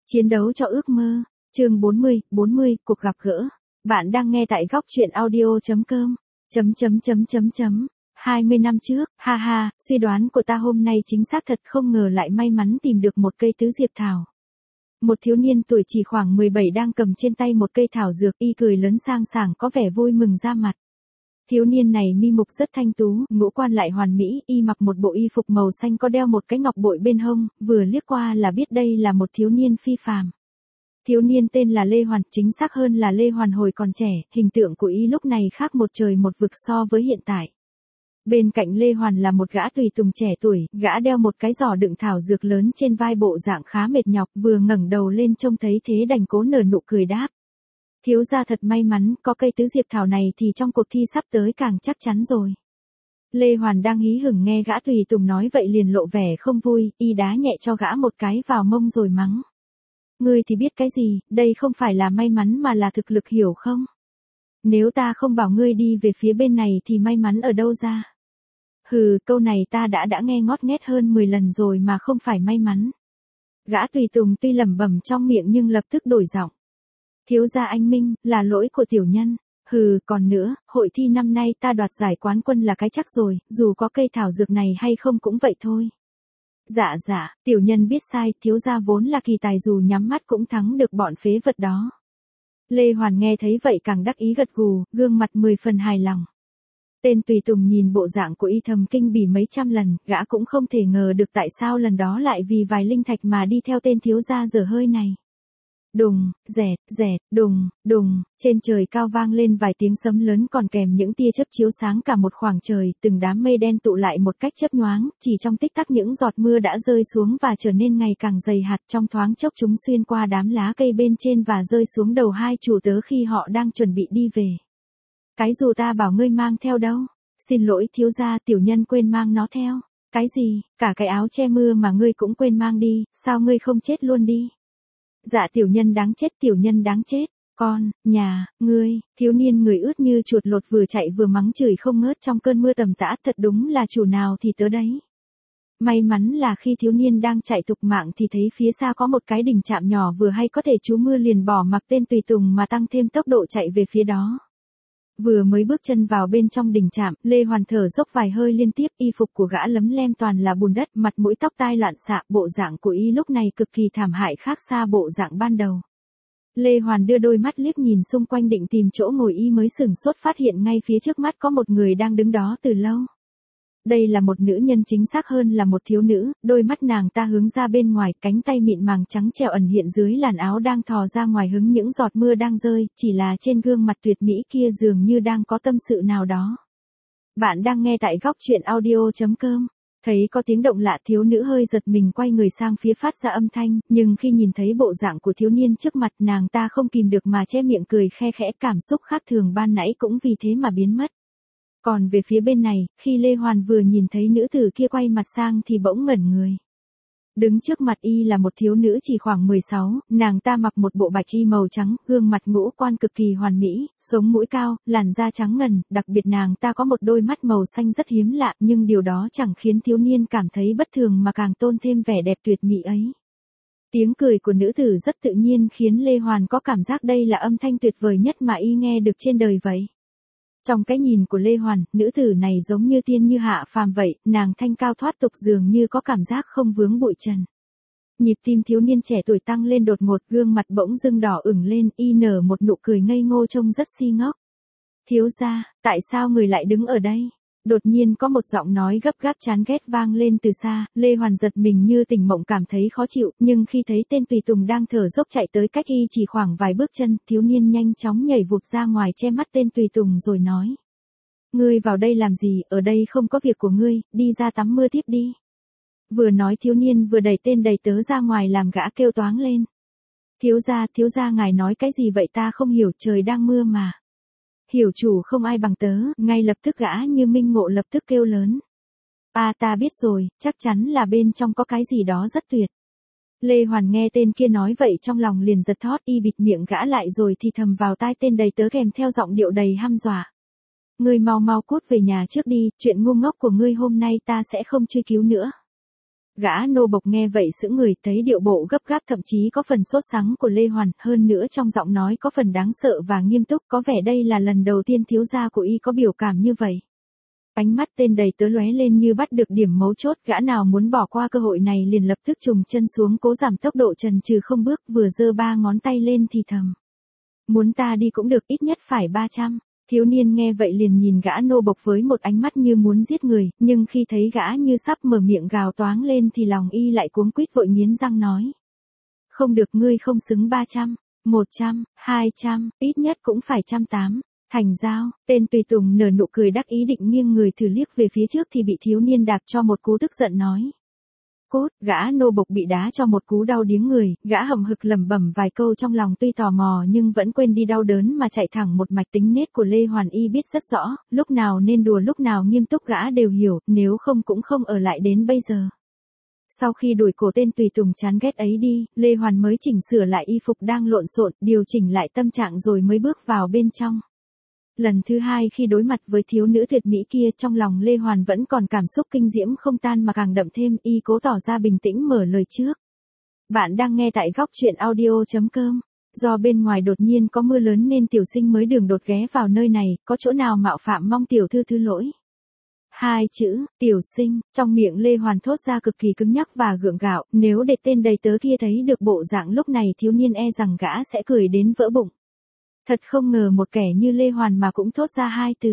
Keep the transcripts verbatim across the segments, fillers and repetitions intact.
Chiến đấu cho ước mơ, chương bốn mươi, bốn mươi, cuộc gặp gỡ. Bạn đang nghe tại góc truyện audio.com. Chấm chấm chấm chấm chấm. hai mươi năm trước, ha ha, suy đoán của ta hôm nay chính xác thật, không ngờ lại may mắn tìm được một cây tứ diệp thảo. Một thiếu niên tuổi chỉ khoảng mười bảy đang cầm trên tay một cây thảo dược, y cười lớn sang sảng có vẻ vui mừng ra mặt. Thiếu niên này mi mục rất thanh tú, ngũ quan lại hoàn mỹ, y mặc một bộ y phục màu xanh có đeo một cái ngọc bội bên hông, vừa liếc qua là biết đây là một thiếu niên phi phàm. Thiếu niên tên là Lê Hoàn, chính xác hơn là Lê Hoàn hồi còn trẻ, hình tượng của y lúc này khác một trời một vực so với hiện tại. Bên cạnh Lê Hoàn là một gã tùy tùng trẻ tuổi, gã đeo một cái giỏ đựng thảo dược lớn trên vai, bộ dạng khá mệt nhọc, vừa ngẩng đầu lên trông thấy thế đành cố nở nụ cười đáp. Thiếu gia thật may mắn, có cây tứ diệp thảo này thì trong cuộc thi sắp tới càng chắc chắn rồi. Lê Hoàn đang hí hửng nghe gã tùy tùng nói vậy liền lộ vẻ không vui, y đá nhẹ cho gã một cái vào mông rồi mắng. Ngươi thì biết cái gì, đây không phải là may mắn mà là thực lực, hiểu không? Nếu ta không bảo ngươi đi về phía bên này thì may mắn ở đâu ra? Hừ, câu này ta đã đã nghe ngót nghét hơn mười lần rồi mà không phải may mắn. Gã tùy tùng tuy lẩm bẩm trong miệng nhưng lập tức đổi giọng. Thiếu gia anh minh, là lỗi của tiểu nhân. Hừ, còn nữa, hội thi năm nay ta đoạt giải quán quân là cái chắc rồi, dù có cây thảo dược này hay không cũng vậy thôi. Dạ dạ, tiểu nhân biết sai, thiếu gia vốn là kỳ tài, dù nhắm mắt cũng thắng được bọn phế vật đó. Lê Hoàn nghe thấy vậy càng đắc ý gật gù, gương mặt mười phần hài lòng. Tên tùy tùng nhìn bộ dạng của y thầm kinh bỉ mấy trăm lần, gã cũng không thể ngờ được tại sao lần đó lại vì vài linh thạch mà đi theo tên thiếu gia dở hơi này. Đùng, dẹt, dẹt, đùng, đùng, trên trời cao vang lên vài tiếng sấm lớn còn kèm những tia chớp chiếu sáng cả một khoảng trời, từng đám mây đen tụ lại một cách chớp nhoáng, chỉ trong tích tắc những giọt mưa đã rơi xuống và trở nên ngày càng dày hạt, trong thoáng chốc chúng xuyên qua đám lá cây bên trên và rơi xuống đầu hai chủ tớ khi họ đang chuẩn bị đi về. Cái dù ta bảo ngươi mang theo đâu? Xin lỗi thiếu gia, tiểu nhân quên mang nó theo. Cái gì, cả cái áo che mưa mà ngươi cũng quên mang đi, sao ngươi không chết luôn đi? Dạ tiểu nhân đáng chết, tiểu nhân đáng chết. Con, nhà, ngươi, thiếu niên người ướt như chuột lột vừa chạy vừa mắng chửi không ngớt trong cơn mưa tầm tã, thật đúng là chủ nào thì tớ đấy. May mắn là khi thiếu niên đang chạy thục mạng thì thấy phía xa có một cái đỉnh trạm nhỏ vừa hay có thể trú mưa, liền bỏ mặc tên tùy tùng mà tăng thêm tốc độ chạy về phía đó. Vừa mới bước chân vào bên trong đỉnh trạm, Lê Hoàn thở dốc vài hơi liên tiếp, y phục của gã lấm lem toàn là bùn đất, mặt mũi tóc tai loạn xạ, bộ dạng của y lúc này cực kỳ thảm hại, khác xa bộ dạng ban đầu. Lê Hoàn đưa đôi mắt liếc nhìn xung quanh định tìm chỗ ngồi, y mới sửng sốt phát hiện ngay phía trước mắt có một người đang đứng đó từ lâu. Đây là một nữ nhân, chính xác hơn là một thiếu nữ, đôi mắt nàng ta hướng ra bên ngoài, cánh tay mịn màng trắng trẻo ẩn hiện dưới làn áo đang thò ra ngoài hứng những giọt mưa đang rơi, chỉ là trên gương mặt tuyệt mỹ kia dường như đang có tâm sự nào đó. Bạn đang nghe tại góc truyện audio.com. Thấy có tiếng động lạ, thiếu nữ hơi giật mình quay người sang phía phát ra âm thanh, nhưng khi nhìn thấy bộ dạng của thiếu niên trước mặt, nàng ta không kìm được mà che miệng cười khe khẽ, cảm xúc khác thường ban nãy cũng vì thế mà biến mất. Còn về phía bên này, khi Lê Hoàn vừa nhìn thấy nữ tử kia quay mặt sang thì bỗng ngẩn người. Đứng trước mặt y là một thiếu nữ chỉ khoảng mười sáu, nàng ta mặc một bộ bạch y màu trắng, gương mặt ngũ quan cực kỳ hoàn mỹ, sống mũi cao, làn da trắng ngần, đặc biệt nàng ta có một đôi mắt màu xanh rất hiếm lạ, nhưng điều đó chẳng khiến thiếu niên cảm thấy bất thường mà càng tôn thêm vẻ đẹp tuyệt mỹ ấy. Tiếng cười của nữ tử rất tự nhiên khiến Lê Hoàn có cảm giác đây là âm thanh tuyệt vời nhất mà y nghe được trên đời vậy. Trong cái nhìn của Lê Hoàn, nữ tử này giống như tiên như hạ phàm vậy, nàng thanh cao thoát tục dường như có cảm giác không vướng bụi trần. Nhịp tim thiếu niên trẻ tuổi tăng lên đột ngột, gương mặt bỗng dưng đỏ ửng lên, y nở một nụ cười ngây ngô trông rất si ngốc. Thiếu gia, tại sao người lại đứng ở đây? Đột nhiên có một giọng nói gấp gáp chán ghét vang lên từ xa, Lê Hoàn giật mình như tỉnh mộng, cảm thấy khó chịu, nhưng khi thấy tên tùy tùng đang thở dốc chạy tới cách y chỉ khoảng vài bước chân, thiếu niên nhanh chóng nhảy vụt ra ngoài che mắt tên tùy tùng rồi nói. Ngươi vào đây làm gì, ở đây không có việc của ngươi, đi ra tắm mưa tiếp đi. Vừa nói thiếu niên vừa đẩy tên đầy tớ ra ngoài làm gã kêu toáng lên. Thiếu gia, thiếu gia ngài nói cái gì vậy, ta không hiểu, trời đang mưa mà. Hiểu chủ không ai bằng tớ, ngay lập tức gã như minh ngộ lập tức kêu lớn. À ta biết rồi, chắc chắn là bên trong có cái gì đó rất tuyệt. Lê Hoàn nghe tên kia nói vậy trong lòng liền giật thót, y bịt miệng gã lại rồi thì thầm vào tai tên đầy tớ kèm theo giọng điệu đầy hăm dọa. Ngươi mau mau cút về nhà trước đi, chuyện ngu ngốc của ngươi hôm nay ta sẽ không truy cứu nữa. Gã nô bộc nghe vậy sững người, thấy điệu bộ gấp gáp thậm chí có phần sốt sắng của Lê Hoàn, hơn nữa trong giọng nói có phần đáng sợ và nghiêm túc, có vẻ đây là lần đầu tiên thiếu gia của y có biểu cảm như vậy. Ánh mắt tên đầy tớ lóe lên như bắt được điểm mấu chốt, gã nào muốn bỏ qua cơ hội này liền lập tức trùng chân xuống cố giảm tốc độ trần trừ không bước, vừa giơ ba ngón tay lên thì thầm. Muốn ta đi cũng được, ít nhất phải ba trăm. Thiếu niên nghe vậy liền nhìn gã nô bộc với một ánh mắt như muốn giết người, nhưng khi thấy gã như sắp mở miệng gào toáng lên thì lòng y lại cuống quýt vội nghiến răng nói. Không được, ngươi không xứng ba trăm, một trăm, hai trăm, ít nhất cũng phải trăm tám. Thành giao, tên tùy tùng nở nụ cười đắc ý định nghiêng người thử liếc về phía trước thì bị thiếu niên đạp cho một cú tức giận nói. Cốt, gã nô bộc bị đá cho một cú đau điếng người, gã hậm hực lẩm bẩm vài câu trong lòng tuy tò mò nhưng vẫn quên đi đau đớn mà chạy thẳng một mạch. Tính nết của Lê Hoàn y biết rất rõ, lúc nào nên đùa lúc nào nghiêm túc gã đều hiểu, nếu không cũng không ở lại đến bây giờ. Sau khi đuổi cổ tên tùy tùng chán ghét ấy đi, Lê Hoàn mới chỉnh sửa lại y phục đang lộn xộn, điều chỉnh lại tâm trạng rồi mới bước vào bên trong. Lần thứ hai khi đối mặt với thiếu nữ tuyệt mỹ kia, trong lòng Lê Hoàn vẫn còn cảm xúc kinh diễm không tan mà càng đậm thêm, y cố tỏ ra bình tĩnh mở lời trước. Bạn đang nghe tại góc truyện audio chấm com. Do bên ngoài đột nhiên có mưa lớn nên tiểu sinh mới đường đột ghé vào nơi này, có chỗ nào mạo phạm mong tiểu thư thứ lỗi. Hai chữ, tiểu sinh, trong miệng Lê Hoàn thốt ra cực kỳ cứng nhắc và gượng gạo, nếu để tên đầy tớ kia thấy được bộ dạng lúc này thiếu niên e rằng gã sẽ cười đến vỡ bụng. Thật không ngờ một kẻ như Lê Hoàn mà cũng thốt ra hai từ.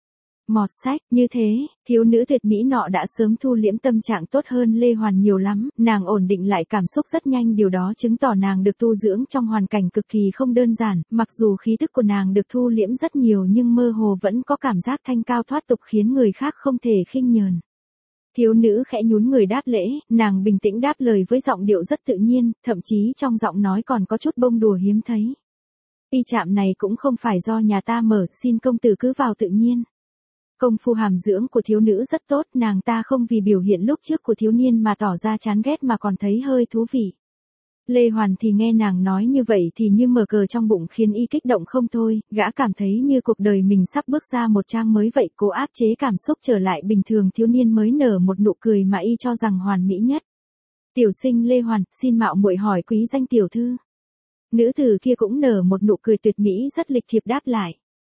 Mọt sách, như thế, thiếu nữ tuyệt mỹ nọ đã sớm thu liễm tâm trạng tốt hơn Lê Hoàn nhiều lắm, nàng ổn định lại cảm xúc rất nhanh, điều đó chứng tỏ nàng được tu dưỡng trong hoàn cảnh cực kỳ không đơn giản, mặc dù khí tức của nàng được thu liễm rất nhiều nhưng mơ hồ vẫn có cảm giác thanh cao thoát tục khiến người khác không thể khinh nhờn. Thiếu nữ khẽ nhún người đáp lễ, nàng bình tĩnh đáp lời với giọng điệu rất tự nhiên, thậm chí trong giọng nói còn có chút bông đùa hiếm thấy. Y trạm này cũng không phải do nhà ta mở, xin công tử cứ vào tự nhiên. Công phu hàm dưỡng của thiếu nữ rất tốt, nàng ta không vì biểu hiện lúc trước của thiếu niên mà tỏ ra chán ghét mà còn thấy hơi thú vị. Lê Hoàn thì nghe nàng nói như vậy thì như mở cờ trong bụng khiến y kích động không thôi, gã cảm thấy như cuộc đời mình sắp bước ra một trang mới vậy, cố áp chế cảm xúc trở lại bình thường. Thiếu niên mới nở một nụ cười mà y cho rằng hoàn mỹ nhất. Tiểu sinh Lê Hoàn, xin mạo muội hỏi quý danh tiểu thư. Nữ tử kia cũng nở một nụ cười tuyệt mỹ rất lịch thiệp đáp lại.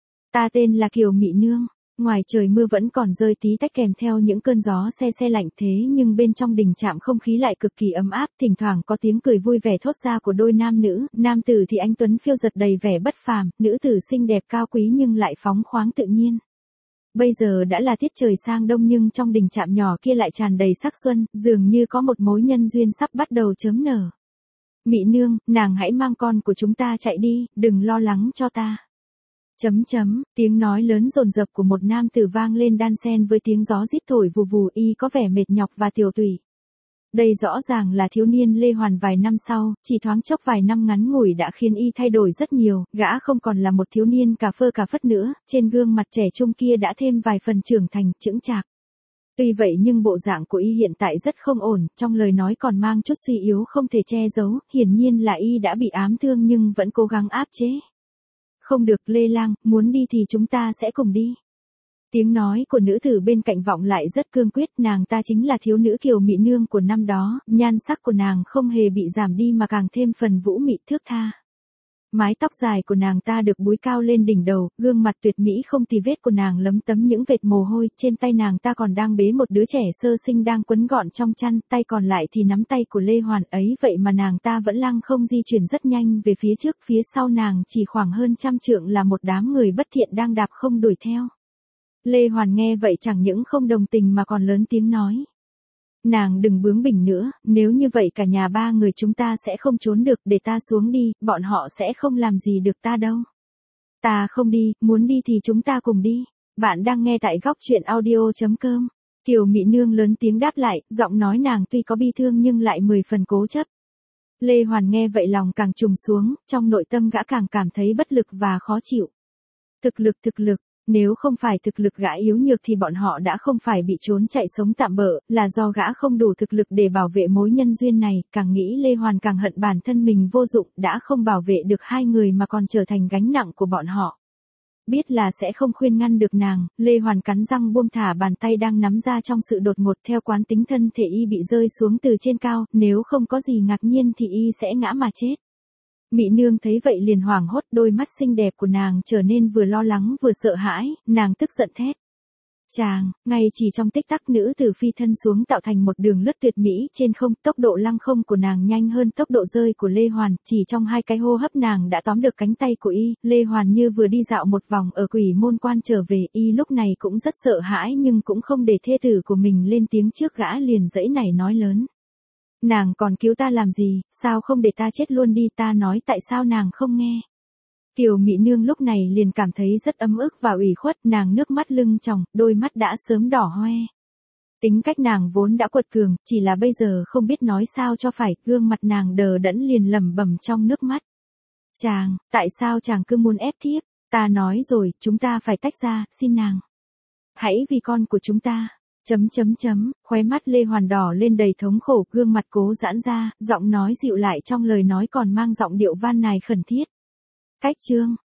Ta tên là Kiều Mị Nương. Ngoài trời mưa vẫn còn rơi tí tách kèm theo những cơn gió se se lạnh, thế nhưng bên trong đình trạm không khí lại cực kỳ ấm áp, thỉnh thoảng có tiếng cười vui vẻ thốt ra của đôi nam nữ, nam tử thì anh tuấn phiêu giật đầy vẻ bất phàm, nữ tử xinh đẹp cao quý nhưng lại phóng khoáng tự nhiên. Bây giờ đã là tiết trời sang đông nhưng trong đình trạm nhỏ kia lại tràn đầy sắc xuân, dường như có một mối nhân duyên sắp bắt đầu chớm nở. Mị nương, nàng hãy mang con của chúng ta chạy đi, đừng lo lắng cho ta. Chấm chấm, tiếng nói lớn dồn dập của một nam tử vang lên đan xen với tiếng gió rít thổi vù vù, y có vẻ mệt nhọc và tiều tụy. Đây rõ ràng là thiếu niên Lê Hoàn vài năm sau, chỉ thoáng chốc vài năm ngắn ngủi đã khiến y thay đổi rất nhiều, gã không còn là một thiếu niên cà phơ cà phất nữa, trên gương mặt trẻ trung kia đã thêm vài phần trưởng thành, chững chạc. Tuy vậy nhưng bộ dạng của y hiện tại rất không ổn, trong lời nói còn mang chút suy yếu không thể che giấu, hiển nhiên là y đã bị ám thương nhưng vẫn cố gắng áp chế. Không được Lê Lang, muốn đi thì chúng ta sẽ cùng đi. Tiếng nói của nữ tử bên cạnh vọng lại rất cương quyết, nàng ta chính là thiếu nữ Kiều Mị Nương của năm đó, nhan sắc của nàng không hề bị giảm đi mà càng thêm phần vũ mị thước tha. Mái tóc dài của nàng ta được búi cao lên đỉnh đầu, gương mặt tuyệt mỹ không tì vết của nàng lấm tấm những vệt mồ hôi, trên tay nàng ta còn đang bế một đứa trẻ sơ sinh đang quấn gọn trong chăn, tay còn lại thì nắm tay của Lê Hoàn ấy, vậy mà nàng ta vẫn lăng không di chuyển rất nhanh về phía trước, phía sau nàng chỉ khoảng hơn trăm trượng là một đám người bất thiện đang đạp không đuổi theo. Lê Hoàn nghe vậy chẳng những không đồng tình mà còn lớn tiếng nói. Nàng đừng bướng bỉnh nữa, nếu như vậy cả nhà ba người chúng ta sẽ không trốn được, để ta xuống đi, bọn họ sẽ không làm gì được ta đâu. Ta không đi, muốn đi thì chúng ta cùng đi. Bạn đang nghe tại góc truyện audio chấm com. Kiều Mị Nương lớn tiếng đáp lại, giọng nói nàng tuy có bi thương nhưng lại mười phần cố chấp. Lê Hoàn nghe vậy lòng càng trùng xuống, trong nội tâm gã càng cảm thấy bất lực và khó chịu. Thực lực thực lực. Nếu không phải thực lực gã yếu nhược thì bọn họ đã không phải bị trốn chạy sống tạm bợ, là do gã không đủ thực lực để bảo vệ mối nhân duyên này, càng nghĩ Lê Hoàn càng hận bản thân mình vô dụng, đã không bảo vệ được hai người mà còn trở thành gánh nặng của bọn họ. Biết là sẽ không khuyên ngăn được nàng, Lê Hoàn cắn răng buông thả bàn tay đang nắm ra trong sự đột ngột, theo quán tính thân thể y bị rơi xuống từ trên cao, nếu không có gì ngạc nhiên thì y sẽ ngã mà chết. Mị nương thấy vậy liền hoảng hốt, đôi mắt xinh đẹp của nàng trở nên vừa lo lắng vừa sợ hãi, nàng tức giận thét. Chàng, ngay chỉ trong tích tắc nữ tử phi thân xuống tạo thành một đường lướt tuyệt mỹ trên không, tốc độ lăng không của nàng nhanh hơn tốc độ rơi của Lê Hoàn, chỉ trong hai cái hô hấp nàng đã tóm được cánh tay của y, Lê Hoàn như vừa đi dạo một vòng ở Quỷ Môn Quan trở về, y lúc này cũng rất sợ hãi nhưng cũng không để thê tử của mình lên tiếng trước gã liền dãy nảy nói lớn. Nàng còn cứu ta làm gì, sao không để ta chết luôn đi, ta nói tại sao nàng không nghe. Kiều Mị Nương lúc này liền cảm thấy rất ấm ức và ủy khuất, nàng nước mắt lưng tròng, đôi mắt đã sớm đỏ hoe. Tính cách nàng vốn đã quật cường, chỉ là bây giờ không biết nói sao cho phải, gương mặt nàng đờ đẫn liền lẩm bẩm trong nước mắt. Chàng, tại sao chàng cứ muốn ép thiếp, ta nói rồi, chúng ta phải tách ra, xin nàng. Hãy vì con của chúng ta. Chấm chấm chấm, khóe mắt Lê Hoàn đỏ lên đầy thống khổ, gương mặt cố giãn ra, giọng nói dịu lại trong lời nói còn mang giọng điệu van nài khẩn thiết. Cách chương